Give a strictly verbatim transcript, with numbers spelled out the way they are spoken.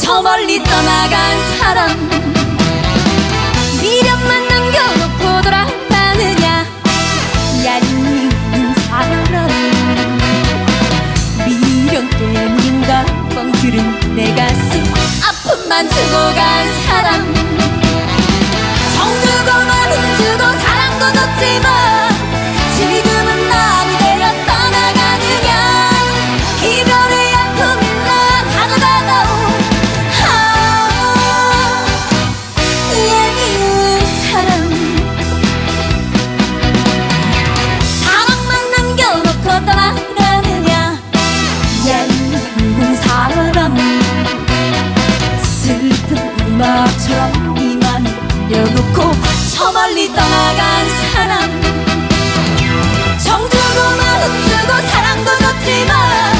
저 멀리 떠나간 사람, 미련만 남겨놓고 돌아가느냐. 얄미운 사람, 미련 때문인가 뻥뚫은 내 가슴 아픔만 주고 간 사람. 정주고 마음 주고 사랑도 줬지만 지금은 남이 되려 떠나가느냐. 이별의 아픔이나 가져가다오. 아, 얄미운 사람, 사랑만 남겨놓고 떠나가느냐. 얄미운 사람, 슬픈 음악처럼 이만 내려놓고 저 멀리 떠나간 사람. 정주고 마음 주고 사랑도 줬지만